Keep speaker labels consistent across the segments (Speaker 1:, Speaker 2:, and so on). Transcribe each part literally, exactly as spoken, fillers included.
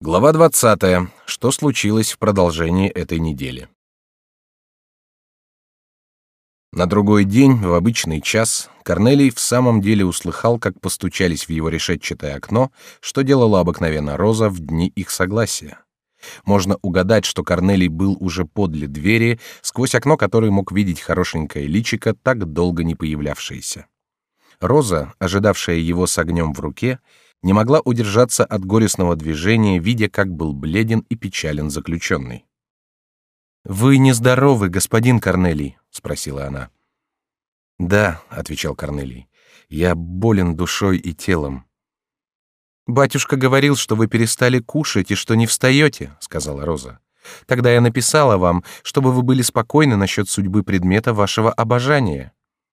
Speaker 1: Глава двадцатая. Что случилось в продолжении этой недели? На другой день, в обычный час, Корнелий в самом деле услыхал, как постучались в его решетчатое окно, что делала обыкновенно Роза в дни их согласия. Можно угадать, что Корнелий был уже подле двери, сквозь окно которой мог видеть хорошенькое личико, так долго не появлявшееся. Роза, ожидавшая его с огнем в руке, не могла удержаться от горестного движения, видя, как был бледен и печален заключенный. «Вы нездоровы, господин Корнелий?» — спросила она. «Да», — отвечал Корнелий, — «я болен душой и телом». «Батюшка говорил, что вы перестали кушать и что не встаете», — сказала Роза. «Тогда я написала вам, чтобы вы были спокойны насчет судьбы предмета вашего обожания».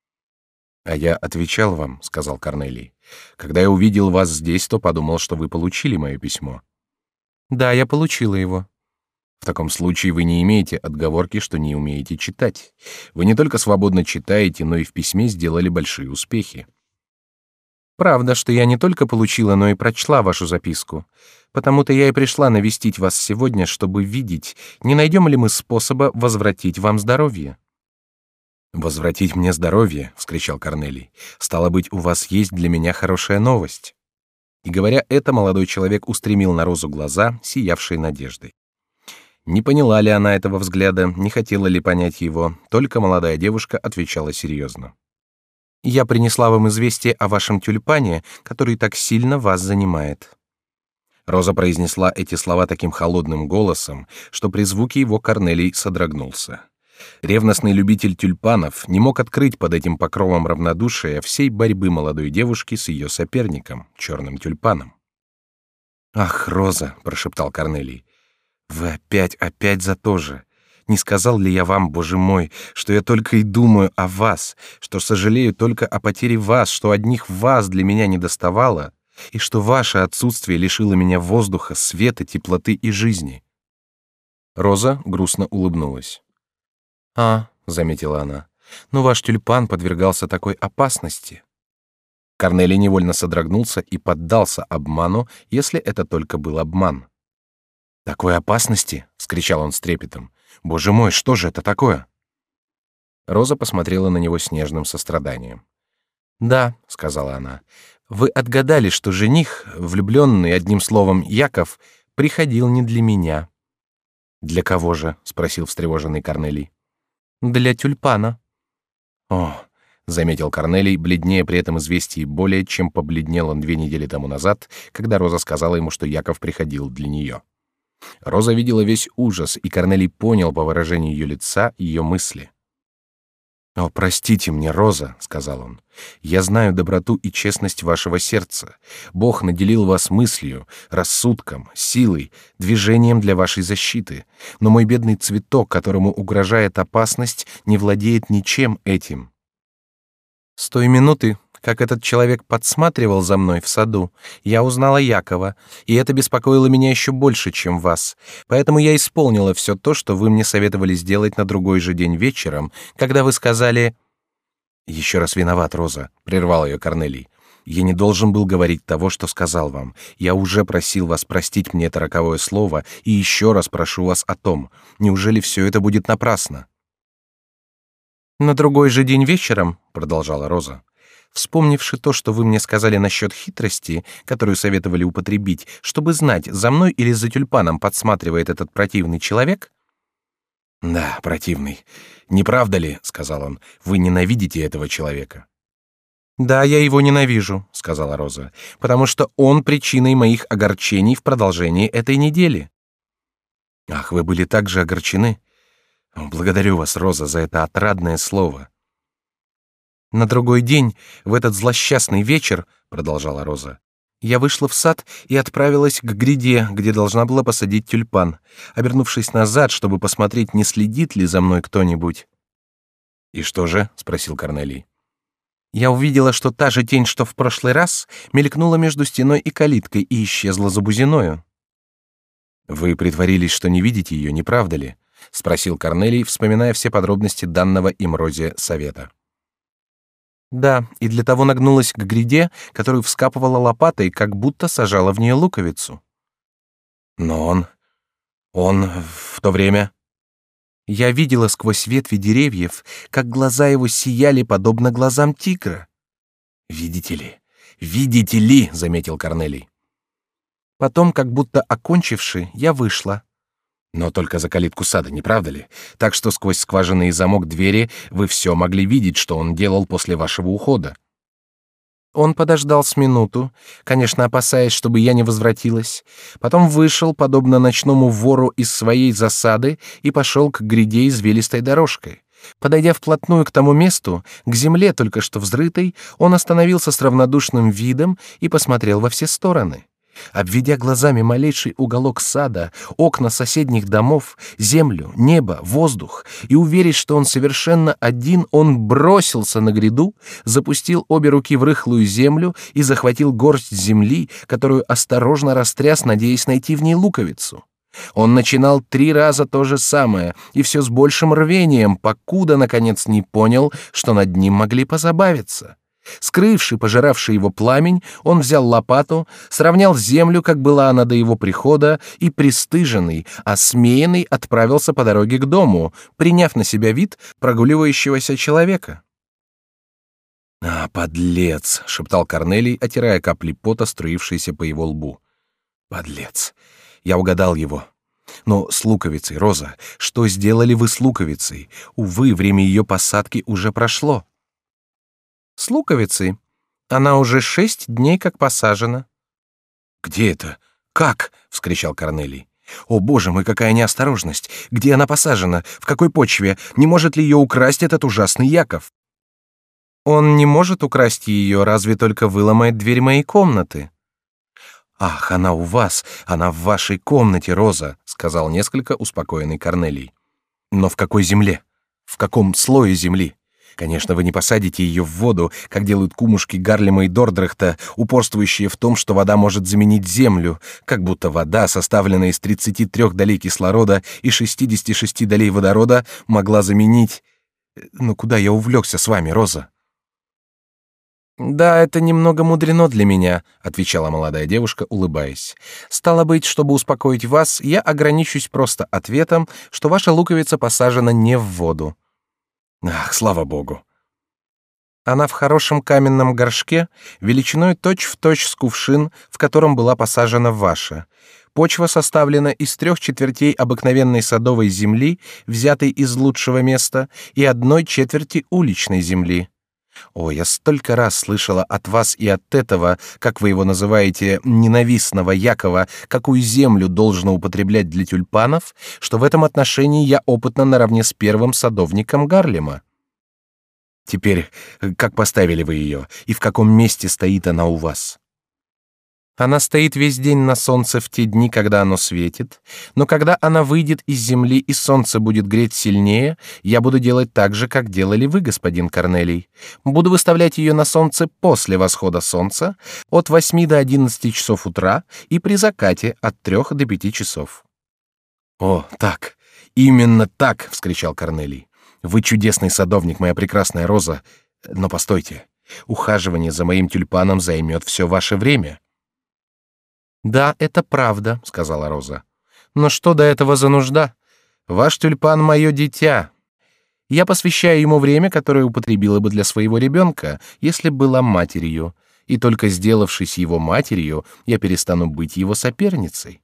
Speaker 1: «А я отвечал вам», — сказал Корнелий. «Когда я увидел вас здесь, то подумал, что вы получили мое письмо». «Да, я получила его». «В таком случае вы не имеете отговорки, что не умеете читать. Вы не только свободно читаете, но и в письме сделали большие успехи». «Правда, что я не только получила, но и прочла вашу записку. Потому-то я и пришла навестить вас сегодня, чтобы видеть, не найдем ли мы способа возвратить вам здоровье». «Возвратить мне здоровье!» — вскричал Корнелий. «Стало быть, у вас есть для меня хорошая новость». И говоря это, молодой человек устремил на Розу глаза, сиявшие надеждой. Не поняла ли она этого взгляда, не хотела ли понять его, только молодая девушка отвечала серьезно. «Я принесла вам известие о вашем тюльпане, который так сильно вас занимает». Роза произнесла эти слова таким холодным голосом, что при звуке его Корнелий содрогнулся. Ревностный любитель тюльпанов не мог открыть под этим покровом равнодушия всей борьбы молодой девушки с ее соперником, черным тюльпаном. «Ах, Роза!» — прошептал Корнелий. «Вы опять, опять за то же. Не сказал ли я вам, Боже мой, что я только и думаю о вас, что сожалею только о потере вас, что одних вас для меня недоставало, и что ваше отсутствие лишило меня воздуха, света, теплоты и жизни?» Роза грустно улыбнулась. «А, — заметила она, — но ваш тюльпан подвергался такой опасности». Корнелий невольно содрогнулся и поддался обману, если это только был обман. «Такой опасности?» — вскричал он с трепетом. «Боже мой, что же это такое?» Роза посмотрела на него с нежным состраданием. «Да, — сказала она, — вы отгадали, что жених, влюбленный, одним словом, Яков, приходил не для меня». «Для кого же?» — спросил встревоженный Корнелий. «Для тюльпана». «О!» — заметил Корнелий, бледнее при этом известии более, чем побледнел он две недели тому назад, когда Роза сказала ему, что Яков приходил для нее. Роза видела весь ужас, и Корнелий понял по выражению ее лица ее мысли. «О, простите мне, Роза, — сказал он, — я знаю доброту и честность вашего сердца. Бог наделил вас мыслью, рассудком, силой, движением для вашей защиты. Но мой бедный цветок, которому угрожает опасность, не владеет ничем этим». С той минуты, как этот человек подсматривал за мной в саду, я узнала Якова, и это беспокоило меня еще больше, чем вас. Поэтому я исполнила все то, что вы мне советовали сделать на другой же день вечером, когда вы сказали... «Еще раз виноват, Роза», — прервал ее Корнелий. «Я не должен был говорить того, что сказал вам. Я уже просил вас простить мне это роковое слово, и еще раз прошу вас о том. Неужели все это будет напрасно?» «На другой же день вечером», — продолжала Роза, «вспомнивши то, что вы мне сказали насчет хитрости, которую советовали употребить, чтобы знать, за мной или за тюльпаном подсматривает этот противный человек». «Да, противный. Не правда ли, — сказал он, — вы ненавидите этого человека?» «Да, я его ненавижу, — сказала Роза, — потому что он причиной моих огорчений в продолжении этой недели». «Ах, вы были так же огорчены? Благодарю вас, Роза, за это отрадное слово». «На другой день, в этот злосчастный вечер, — продолжала Роза, — я вышла в сад и отправилась к гряде, где должна была посадить тюльпан, обернувшись назад, чтобы посмотреть, не следит ли за мной кто-нибудь». «И что же?» — спросил Корнелий. «Я увидела, что та же тень, что в прошлый раз, мелькнула между стеной и калиткой и исчезла за бузиною». «Вы притворились, что не видите ее, не правда ли?» — спросил Корнелий, вспоминая все подробности данного им Розе совета. Да, и для того нагнулась к гряде, которую вскапывала лопатой, как будто сажала в нее луковицу. Но он... он в то время...
Speaker 2: Я видела сквозь ветви деревьев, как глаза его сияли, подобно глазам тигра.
Speaker 1: «Видите ли? Видите ли?» — заметил Корнелий.
Speaker 2: Потом, как будто окончивши, я вышла.
Speaker 1: Но только за калитку сада, не правда ли? Так что сквозь скважинный замок двери вы все могли видеть, что он делал после вашего ухода.
Speaker 2: Он подождал с минуту, конечно, опасаясь, чтобы я не возвратилась. Потом вышел, подобно ночному вору из своей засады, и пошел к гряде извилистой дорожкой. Подойдя вплотную к тому месту, к земле, только что взрытой, он остановился с равнодушным видом и посмотрел во все стороны. Обведя глазами малейший уголок сада, окна соседних домов, землю, небо, воздух, и уверясь, что он совершенно один, он бросился на гряду, запустил обе руки в рыхлую землю и захватил горсть земли, которую осторожно растряс, надеясь найти в ней луковицу. Он начинал три раза то же самое, и все с большим рвением, покуда, наконец, не понял, что над ним могли позабавиться. Скрывший, пожиравший его пламень, он взял лопату, сравнял землю, как была она до его прихода, и пристыженный, осмеянный отправился по дороге к дому, приняв на себя вид прогуливающегося человека.
Speaker 1: «А, подлец!» — шептал Корнелий, отирая капли пота, струившиеся по его лбу. «Подлец! Я угадал его. Но с луковицей, Роза, что сделали вы с луковицей? Увы, время ее посадки уже прошло».
Speaker 2: С луковицей. Она уже шесть дней как посажена.
Speaker 1: Где это? Как? вскричал Корнелий. О, боже мой, какая неосторожность! Где она посажена? В какой почве? Не может ли ее украсть этот ужасный Яков?
Speaker 2: Он не может украсть ее, разве только выломает дверь моей комнаты.
Speaker 1: Ах, она у вас, она в вашей комнате, Роза, сказал несколько успокоенный Корнелий. Но в какой земле? В каком слое земли? Конечно, вы не посадите ее в воду, как делают кумушки Гарлема и Дордрехта, упорствующие в том, что вода может заменить землю, как будто вода, составленная из тридцати трёх долей кислорода и шестидесяти шести долей водорода, могла заменить... Ну куда я увлекся с вами, Роза?
Speaker 2: Да, это немного мудрено для меня, отвечала молодая девушка, улыбаясь. Стало быть, чтобы успокоить вас, я ограничусь просто ответом, что ваша луковица посажена не в воду.
Speaker 1: Ах, слава богу.
Speaker 2: Она в хорошем каменном горшке, величиной точь-в-точь с кувшин, в котором была посажена ваша. Почва составлена из трех четвертей обыкновенной садовой земли, взятой из лучшего места, и одной четверти уличной земли. О, я столько раз слышала от вас и от этого, как вы его называете, ненавистного Якова, какую землю должно употреблять для тюльпанов, что в этом отношении я опытна наравне с первым садовником Гарлема.
Speaker 1: Теперь, как поставили вы ее, и в каком месте стоит она у вас?
Speaker 2: Она стоит весь день на солнце в те дни, когда оно светит, но когда она выйдет из земли и солнце будет греть сильнее, я буду делать так же, как делали вы, господин Корнелий. Буду выставлять ее на солнце после восхода солнца, от восьми до одиннадцати часов утра и при закате от трех до пяти часов.
Speaker 1: О, так, именно так, вскричал Корнелий. Вы чудесный садовник, моя прекрасная Роза. Но постойте, ухаживание за моим тюльпаном займет все ваше время.
Speaker 2: Да, это правда, сказала Роза. Но что до этого за нужда? Ваш тюльпан мое дитя. Я посвящаю ему время, которое употребила бы для своего ребенка, если была матерью, и только сделавшись его матерью, я перестану быть его соперницей.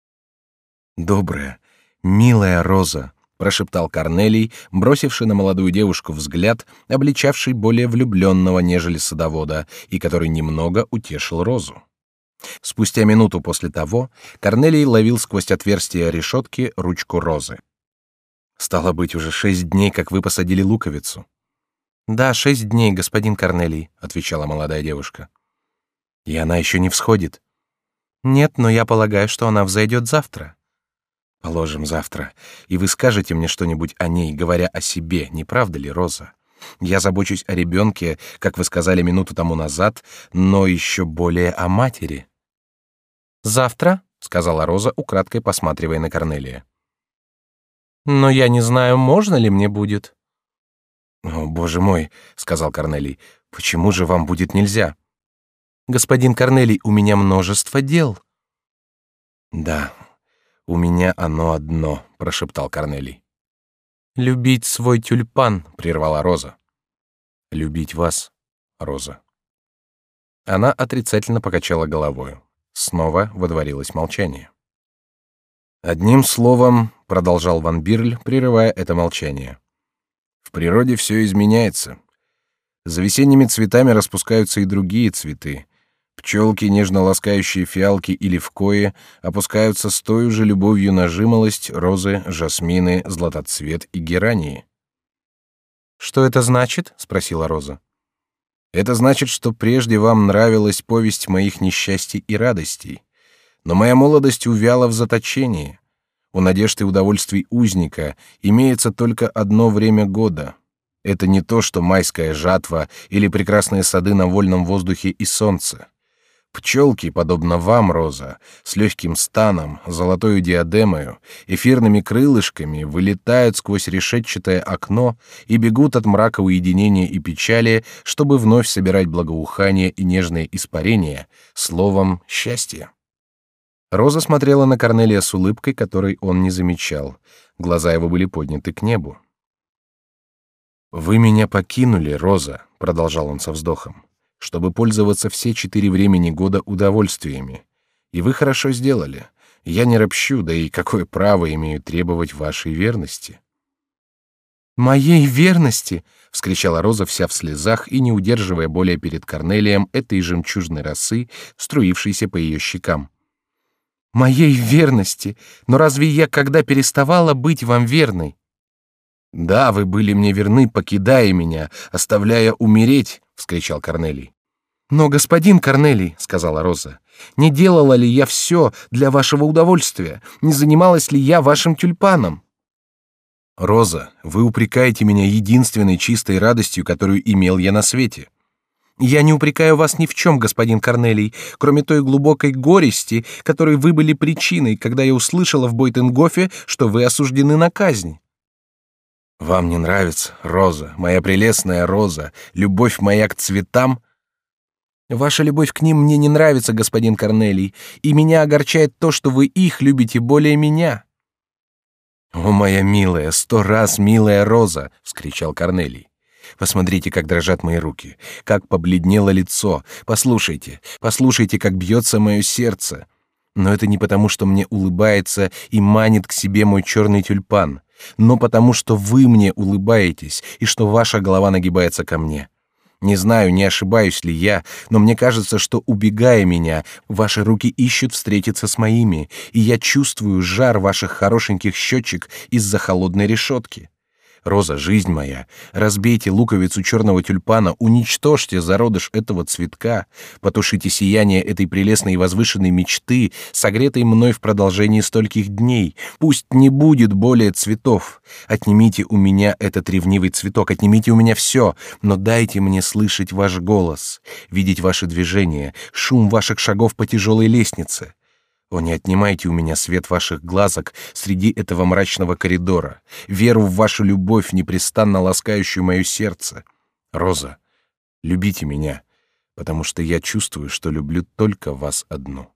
Speaker 1: Добрая, милая Роза, прошептал Корнелий, бросивший на молодую девушку взгляд, обличавший более влюбленного, нежели садовода, и который немного утешил Розу. Спустя минуту после того Корнелий ловил сквозь отверстие решетки ручку Розы. Стало быть, уже шесть дней, как вы посадили луковицу.
Speaker 2: Да, шесть дней, господин Корнелий, отвечала молодая девушка.
Speaker 1: И она еще не всходит.
Speaker 2: Нет, но я полагаю, что она взойдет завтра.
Speaker 1: Положим, завтра. И вы скажете мне что-нибудь о ней, говоря о себе, не правда ли, Роза? Я забочусь о ребенке, как вы сказали минуту тому назад, но еще более о матери.
Speaker 2: Завтра, сказала Роза, украдкой посматривая на Корнелия. Но я не знаю, можно ли мне будет.
Speaker 1: О, боже мой, сказал Корнелий, почему же вам будет нельзя?
Speaker 2: Господин Корнелий, у меня множество дел.
Speaker 1: Да, У меня оно одно, прошептал Корнелий.
Speaker 2: Любить свой тюльпан, прервала Роза.
Speaker 1: Любить вас, Роза. Она отрицательно покачала головой. Снова водворилось молчание. Одним словом, продолжал Ван Бирль, прерывая это молчание. В природе все изменяется. За весенними цветами распускаются и другие цветы. Пчелки, нежно ласкающие фиалки и левкои, опускаются с той же любовью на жимолость, розы, жасмины, златоцвет и герании.
Speaker 2: Что это значит? Спросила Роза.
Speaker 1: Это значит, что прежде вам нравилась повесть моих несчастий и радостей, но моя молодость увяла в заточении. У надежд и удовольствий узника имеется только одно время года. Это не то, что майская жатва или прекрасные сады на вольном воздухе и солнце. Пчелки, подобно вам, Роза, с легким станом, золотою диадемою, эфирными крылышками, вылетают сквозь решетчатое окно и бегут от мрака уединения и печали, чтобы вновь собирать благоухание и нежные испарения, словом, счастье. Роза смотрела на Корнелия с улыбкой, которой он не замечал. Глаза его были подняты к небу. «Вы меня покинули, Роза», — продолжал он со вздохом, «чтобы пользоваться все четыре времени года удовольствиями. И вы хорошо сделали. Я не ропщу, да и какое право имею требовать вашей верности?»
Speaker 2: «Моей верности!» — вскричала Роза вся в слезах и не удерживая более перед Корнелием этой жемчужной росы, струившейся по ее щекам. «Моей верности! Но разве я когда переставала быть вам верной?»
Speaker 1: «Да, вы были мне верны, покидая меня, оставляя умереть», — вскричал Корнелий.
Speaker 2: «Но, господин Корнелий, — сказала Роза, — не делала ли я все для вашего удовольствия? Не занималась ли я вашим тюльпаном?»
Speaker 1: «Роза, вы упрекаете меня единственной чистой радостью, которую имел я на свете».
Speaker 2: «Я не упрекаю вас ни в чем, господин Корнелий, кроме той глубокой горести, которой вы были причиной, когда я услышала в Бойтенгофе, что вы осуждены на казнь».
Speaker 1: «Вам не нравится, Роза, моя прелестная Роза, любовь моя к цветам?»
Speaker 2: «Ваша любовь к ним мне не нравится, господин Корнелий, и меня огорчает то, что вы их любите более меня».
Speaker 1: «О, моя милая, сто раз милая Роза!» — вскричал Корнелий. «Посмотрите, как дрожат мои руки, как побледнело лицо. Послушайте, послушайте, как бьется мое сердце. Но это не потому, что мне улыбается и манит к себе мой черный тюльпан, но потому, что вы мне улыбаетесь и что ваша голова нагибается ко мне. Не знаю, не ошибаюсь ли я, но мне кажется, что, убегая меня, ваши руки ищут встретиться с моими, и я чувствую жар ваших хорошеньких щечек из-за холодной решетки. Роза, жизнь моя, разбейте луковицу черного тюльпана, уничтожьте зародыш этого цветка, потушите сияние этой прелестной и возвышенной мечты, согретой мной в продолжении стольких дней. Пусть не будет более цветов. Отнимите у меня этот ревнивый цветок, отнимите у меня все, но дайте мне слышать ваш голос, видеть ваши движения, шум ваших шагов по тяжелой лестнице. О, не отнимайте у меня свет ваших глазок среди этого мрачного коридора, веру в вашу любовь, непрестанно ласкающую мое сердце. Роза, любите меня, потому что я чувствую, что люблю только вас одну».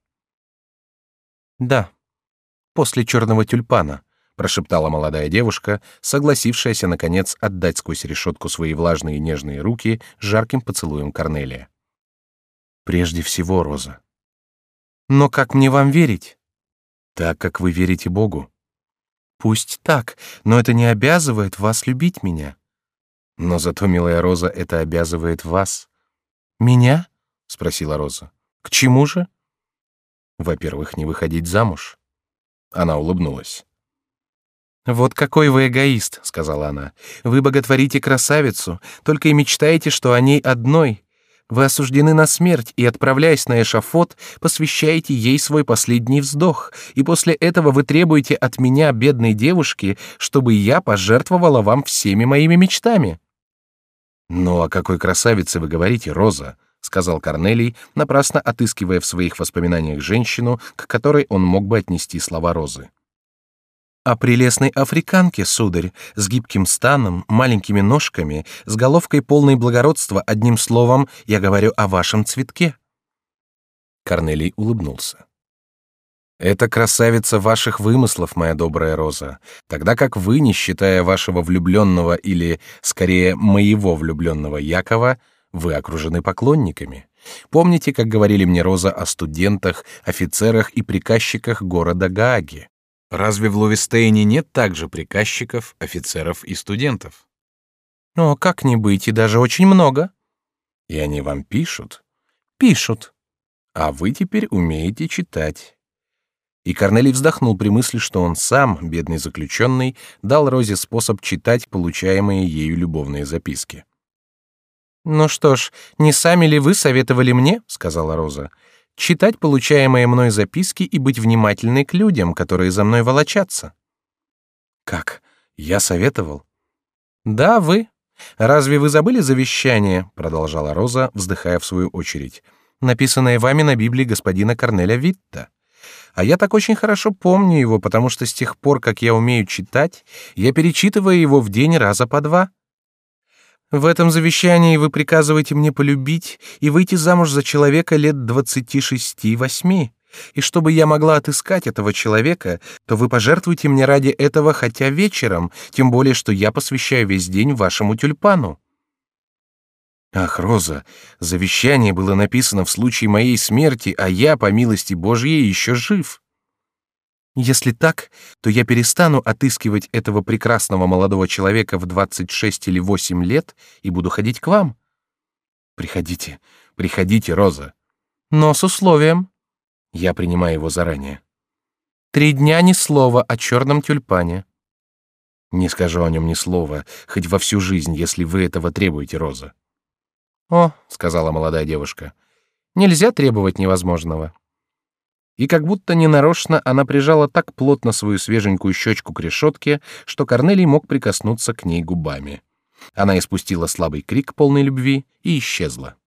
Speaker 2: «Да, после черного тюльпана», — прошептала молодая девушка, согласившаяся, наконец, отдать сквозь решетку свои влажные и нежные руки жарким поцелуем Корнелия.
Speaker 1: «Прежде всего, Роза».
Speaker 2: «Но как мне вам верить?»
Speaker 1: «Так, как вы верите Богу».
Speaker 2: «Пусть так, но это не обязывает вас любить меня».
Speaker 1: «Но зато, милая Роза, это обязывает вас».
Speaker 2: «Меня?»
Speaker 1: — спросила Роза.
Speaker 2: «К чему же?»
Speaker 1: «Во-первых, не выходить замуж». Она улыбнулась.
Speaker 2: «Вот какой вы эгоист», — сказала она. «Вы боготворите красавицу, только и мечтаете, что о ней одной. Вы осуждены на смерть и, отправляясь на эшафот, посвящаете ей свой последний вздох, и после этого вы требуете от меня, бедной девушки, чтобы я пожертвовала вам всеми моими мечтами».
Speaker 1: «Ну, о какой красавице вы говорите, Роза?» — сказал Корнелий, напрасно отыскивая в своих воспоминаниях женщину, к которой он мог бы отнести слова Розы.
Speaker 2: «О прелестной африканке, сударь, с гибким станом, маленькими ножками, с головкой полной благородства, одним словом, я говорю о вашем цветке».
Speaker 1: Корнелий улыбнулся. Это красавица ваших вымыслов, моя добрая Роза, тогда как вы, не считая вашего влюбленного или, скорее, моего влюбленного Якова, вы окружены поклонниками. Помните, как говорили мне, Роза, о студентах, офицерах и приказчиках города Гааги? Разве в Ловестейне нет также приказчиков, офицеров и студентов?
Speaker 2: О, как не быть, и даже очень много.
Speaker 1: И они вам пишут?
Speaker 2: Пишут.
Speaker 1: А вы теперь умеете читать. И Корнелий вздохнул при мысли, что он сам, бедный заключенный, дал Розе способ читать получаемые ею любовные записки.
Speaker 2: «Ну что ж, не сами ли вы советовали мне, — сказала Роза, — читать получаемые мной записки и быть внимательной к людям, которые за мной волочатся?»
Speaker 1: «Как? Я советовал?»
Speaker 2: «Да, вы. Разве вы забыли завещание, — продолжала Роза, вздыхая в свою очередь, — написанное вами на Библии господина Корнеля Витта? А я так очень хорошо помню его, потому что с тех пор, как я умею читать, я перечитываю его в день раза по два. В этом завещании вы приказываете мне полюбить и выйти замуж за человека лет двадцати шести-восьми. И чтобы я могла отыскать этого человека, то вы пожертвуете мне ради этого хотя вечером, тем более что я посвящаю весь день вашему тюльпану».
Speaker 1: «Ах, Роза, завещание было написано в случае моей смерти, а я, по милости Божьей, еще жив».
Speaker 2: «Если так, то я перестану отыскивать этого прекрасного молодого человека в двадцать шесть или восемь лет и буду ходить к вам».
Speaker 1: «Приходите, приходите, Роза».
Speaker 2: «Но с условием».
Speaker 1: «Я принимаю его заранее».
Speaker 2: «Три дня ни слова о черном тюльпане».
Speaker 1: «Не скажу о нем ни слова, хоть во всю жизнь, если вы этого требуете, Роза».
Speaker 2: «О, — сказала молодая девушка, — нельзя требовать невозможного». И как будто ненарочно она прижала так плотно свою свеженькую щечку к решетке, что Корнелий мог прикоснуться к ней губами. Она испустила слабый крик полной любви и исчезла.